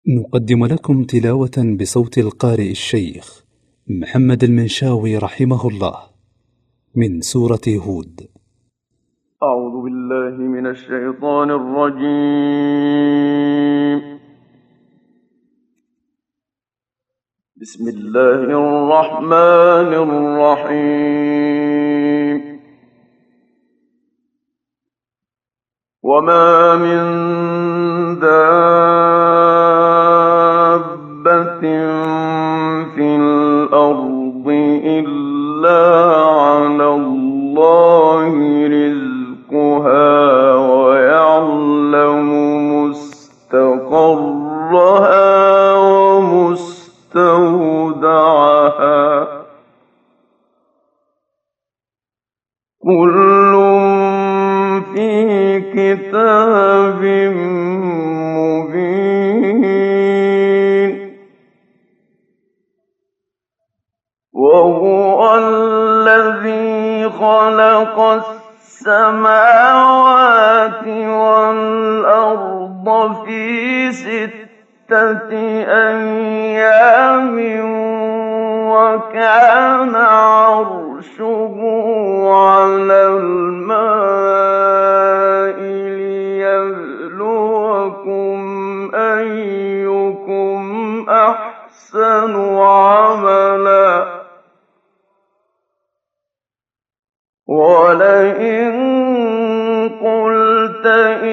نقدم لكم تلاوة بصوت القارئ الشيخ محمد المنشاوي رحمه الله من سورة هود. أعوذ بالله من الشيطان الرجيم. بسم الله الرحمن الرحيم. وما من دابة في الأرض إلا على الله رزقها ويعلم مستقرها ومستودعها كل في كتاب مبين. وهو الذي خلق السماوات والأرض في 6 أيام وكان عرشه على الماء ليبلوكم أيكم أحسن عملا. ولئن قلت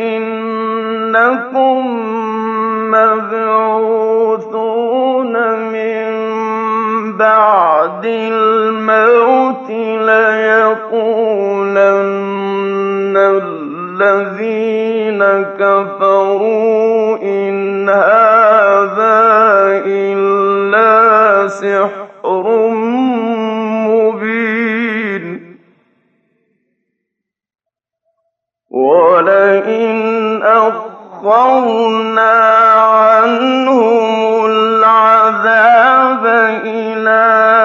إنكم مبعوثون من بعد الموت ليقولن الذين كفروا إن هذا إلا سحر مبين. ولئن أخرنا عنهم العذاب إلى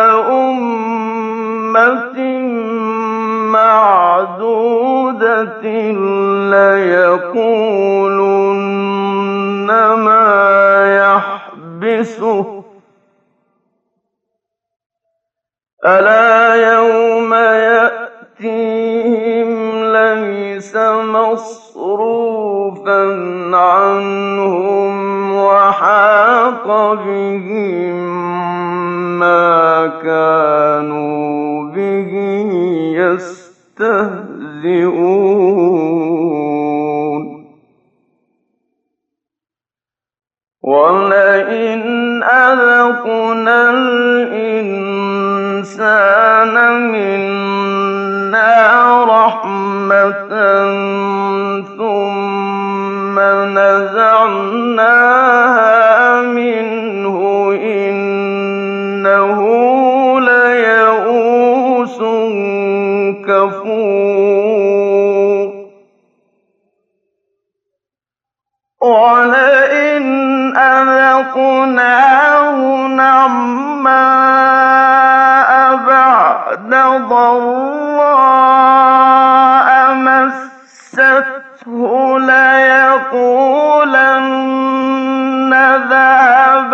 أمة معدودة ليقولن ما يحبسه ألا يوم يأتيهم ليس مصروفا عنهم وحاق بهم ما كانوا به يستهزئون. ولئن أذقنا الإنسان منا رحمة ثم نزعناها منه إنه ليئوس كفور. ولئن أذقناه نعماء بعد ضراء مسته ليقولن ذهب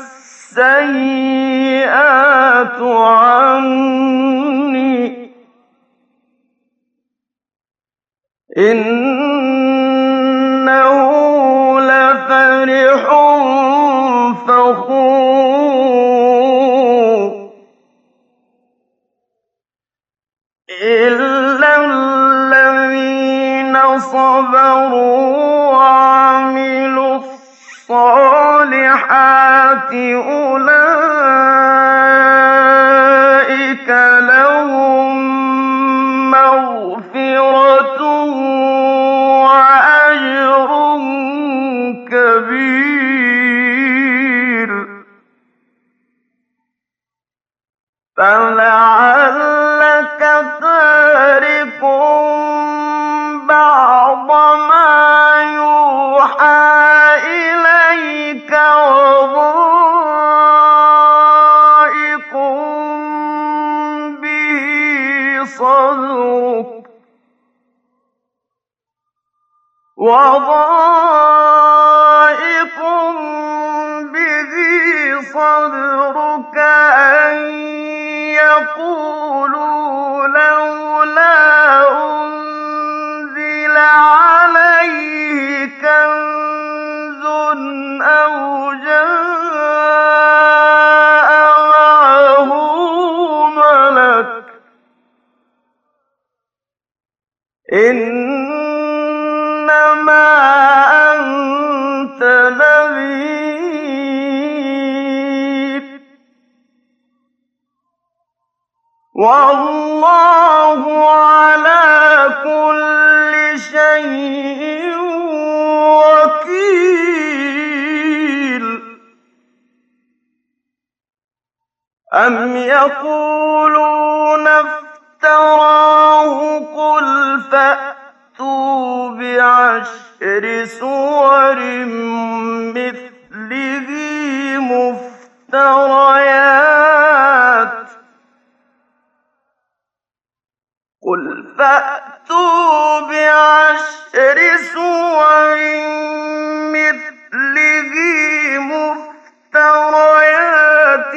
السيئات عني إنه لفرح فخور. إلا الذين صبروا وعملوا الصالحات أولئك لهم مغفرة وأجر كبير. فلعلك تارك بعض ما يوحى إليك وضائق به صدرك وضائق إنما أنت نذير والله على كل شيء وكيل أم يقولون افتراه قل فأتوا بعشر سور مثله مفتريات قل فأتوا بعشر سور مثله مفتريات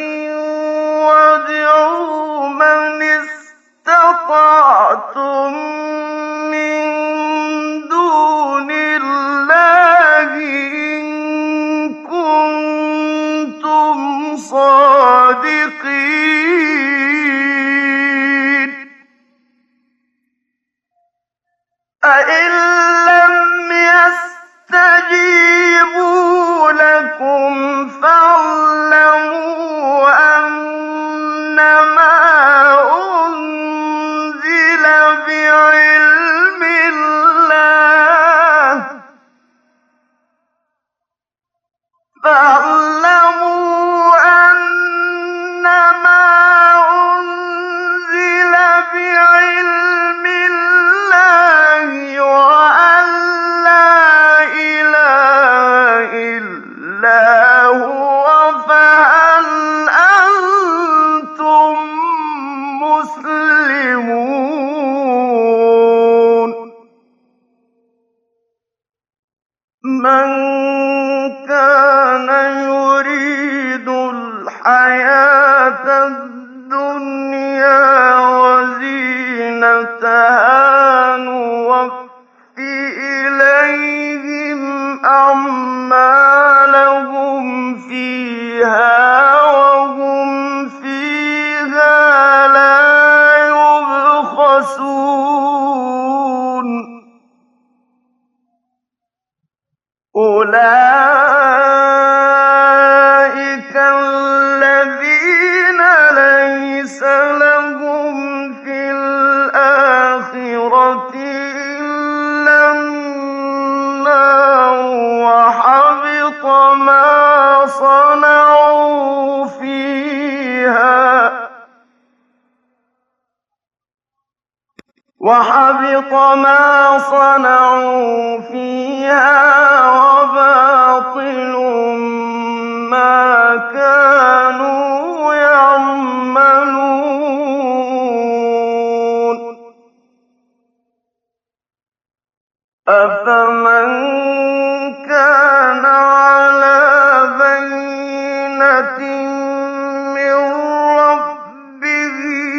وادعوا من استطعتم من دون الله إن كنتم صادقين فإن لم يستجيبوا لكم فاعلموا أنما أنزل بعلم الله وأن لا إله إلا هو فهل أنتم مسلمون من كان يريد الحياة الدنيا وزينتها نوفي إليهم أعمالهم فيها وهم فيها لا يبخسون أولئك الذين ليس لهم في الآخرة إلا النار وحبط ما صنعوا فيها وباطل ما كانوا يعملون أفمن كان على بينة من ربه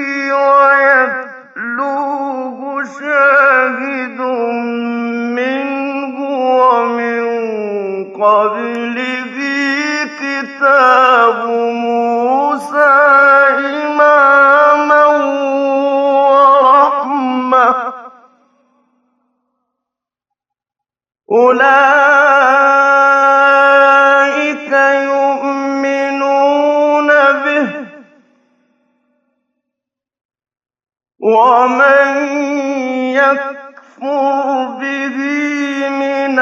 ويتلوه شاهد منه ومن قبله كتاب موسى إماما ورحمة أولئك يؤمنون به ومن يكفر به من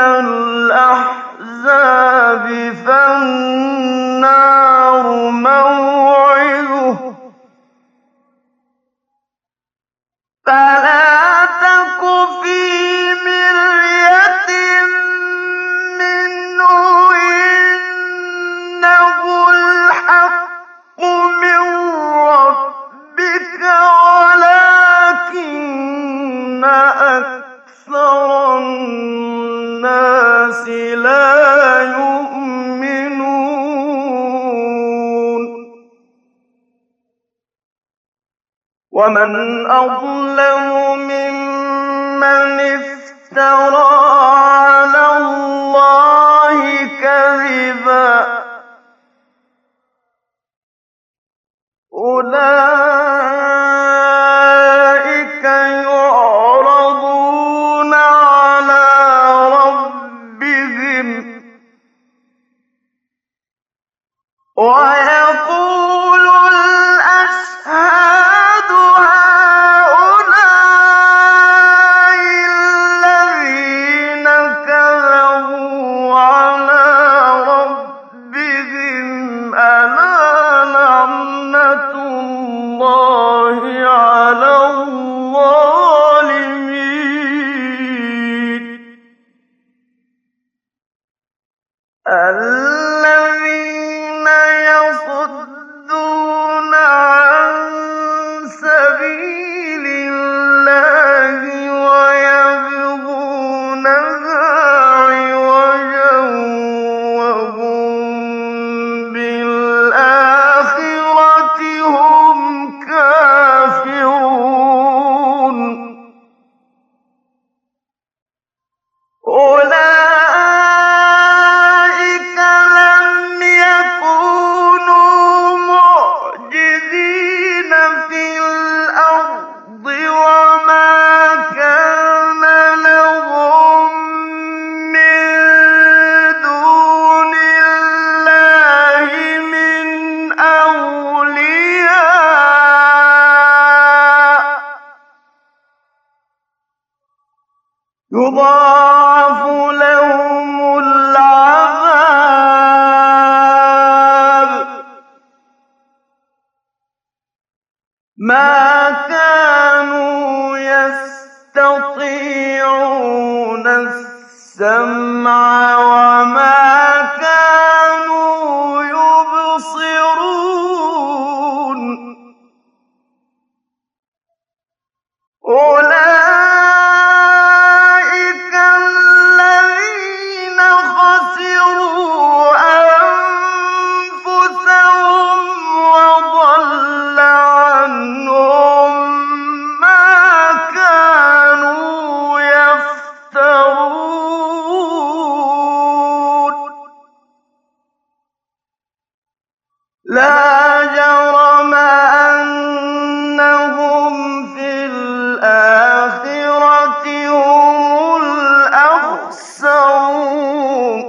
الأحزاب فالنار موعده فلا تك في مرية منه إنه الحق من ربك ولكن أكثر الناس لا يؤمنون ومن أظلم ممن افترى على الله كذبا أولئك يعرضون ويقول الأشهاد هؤلاء الذين كذبوا على ربهم ألا لعنة الله على الظالمين الذين يصدون عن سبيل الله ويبغونها عوجا وهم بالآخرة هم كافرون أولئك لم يكونوا معجزين في الأرض وما كان لهم من دون الله من أولياء يضاعف لهم العذاب ما كانوا يستطيعون السمع وما كانوا يبصرون أولئك الذين خسروا أنفسهم وضل عنهم ما كانوا يفترون لا جرم أنهم في الآخرة هم الأخسرون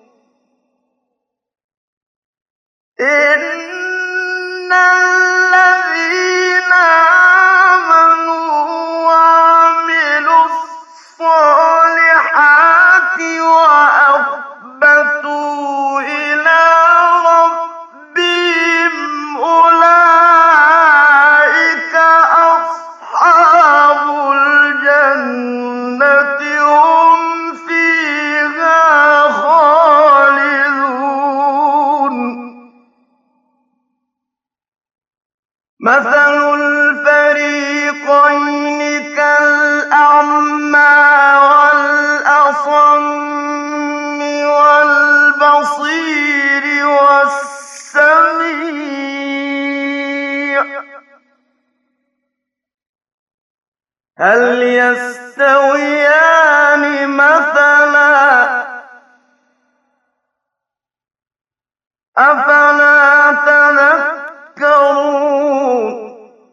إن الذين آمنوا وعملوا الصالحات وأخبتوا إلى ربهم أولئك أصحاب الجنة هم فيها خالدون مثل الفريقين كالأعمى والأصم والبصير والسميع هل يستويان مثلا أفلا تذكرون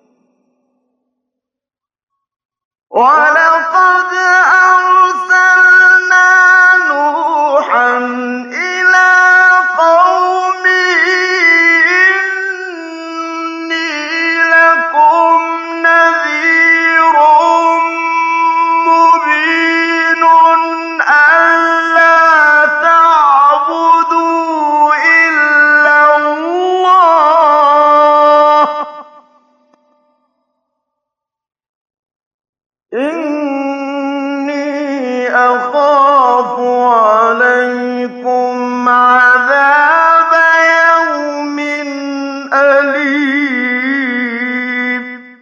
ولقد أرسلنا نوحا إلى قومه إني لكم نذير مبين ألا تعبدوا إلا الله إني أخاف عليكم عذاب يوم أليم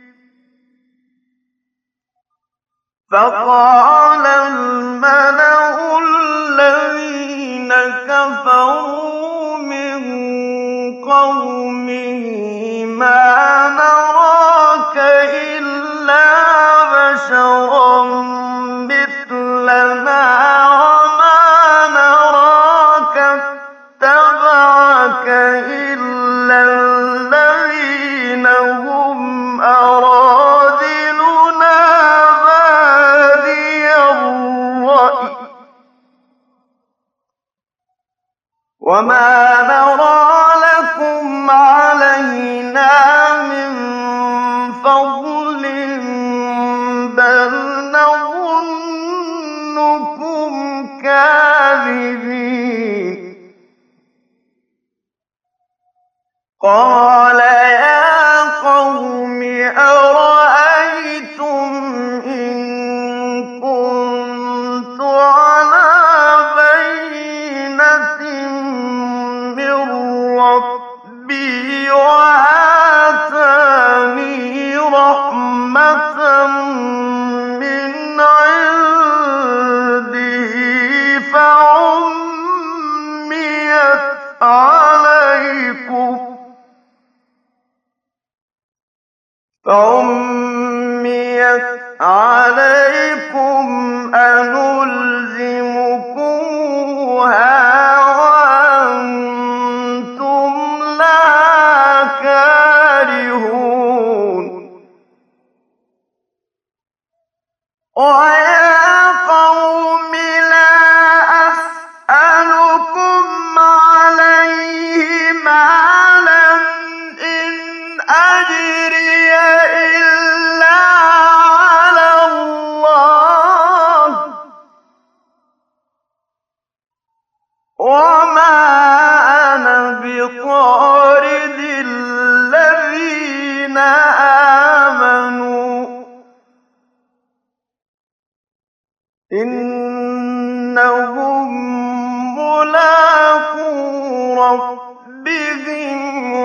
فقال الملأ الذين كفروا من قومه ما نراك إلا بشرا مثلنا وما نراك اتبعك إلا الذين هم أرادلنا بادي الرأي وما نرى لكم قَالَ يَا قَوْمِ أَرَأَيْتُمْ إِن كُنتُ عَلَىٰ بَيِّنَةٍ مِّن رَّبِّي وَآتَانِي رَحْمَةً مِّنْ عِندِهِ فَعُمِّيَتْ عَلَيْكُمْ أَنُلْزِمُكُمُوهَا وَأَنتُمْ لَهَا كَارِهُونَ وَيَا قَوْمِ لَا أَسْأَلُكُمْ عَلَيْهِ مَالًا إِنْ أَجْرِيَ إِلَّا عَلَى اللَّهِ ۚ وَمَا أَنَا بِطَارِدِ الَّذِينَ آمَنُوا ۚ إِنَّهُم مُّلَاقُو رَبِّهِمْ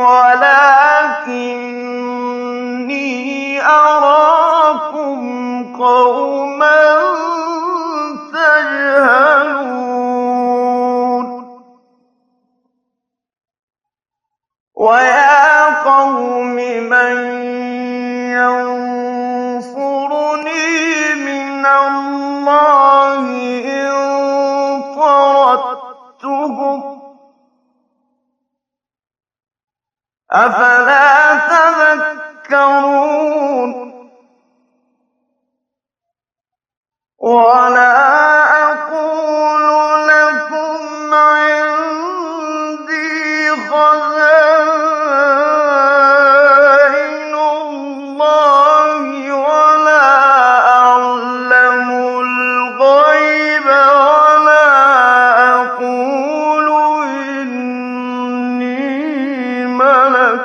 وَلَٰكِنِّي أَرَاكُمْ قَوْمًا تَجْهَلُونَ وَيَا قَوْمِ مَن يَنصُرُنِي مِنَ اللَّهِ إِن طَرَدتُّهُمْ ۚ أَفَلَا تَذَكَّرُونَ وَلَا أَقُولُ لَكُمْ عِندِي خَزَائِنُ اللَّهِ وَلَا أَعْلَمُ الْغَيْبَ وَلَا أَقُولُ إِنِّي مَلَكٌ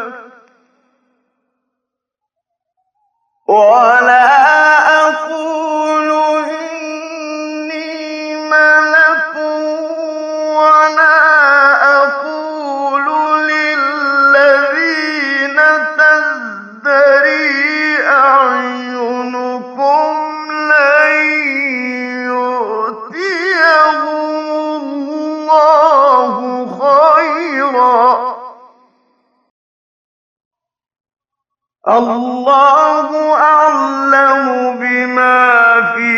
وَلَا أَقُولُ لِلَّذِينَ تَزْدَرِي أَعْيُنُكُمْ لَن يُؤْتِيَهُمُ اللَّهُ خَيْرًا ۖ اللَّهُ أَعْلَمُ بِمَا فِي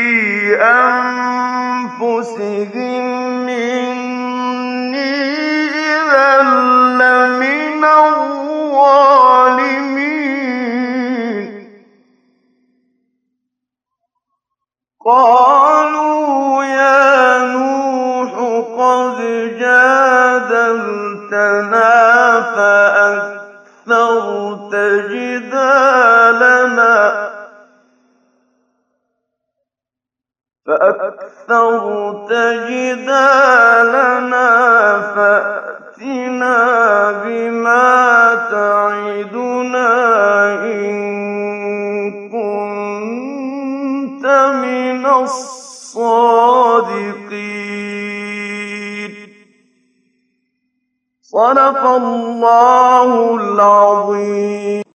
أَنفُسِهِمْ ۖ إِنِّي إِذًا لَّمِنَ الظَّالِمِينَ قَالُوا يَا نُوحُ قَدْ جَادَلْتَنَا فَأَكْثَرْتَ جِدَالَنَا فَأْتِنَا بِمَا تَعِدُنَا إِن كُنتَ مِنَ الصَّادِقِينَ. صدق الله العظيم.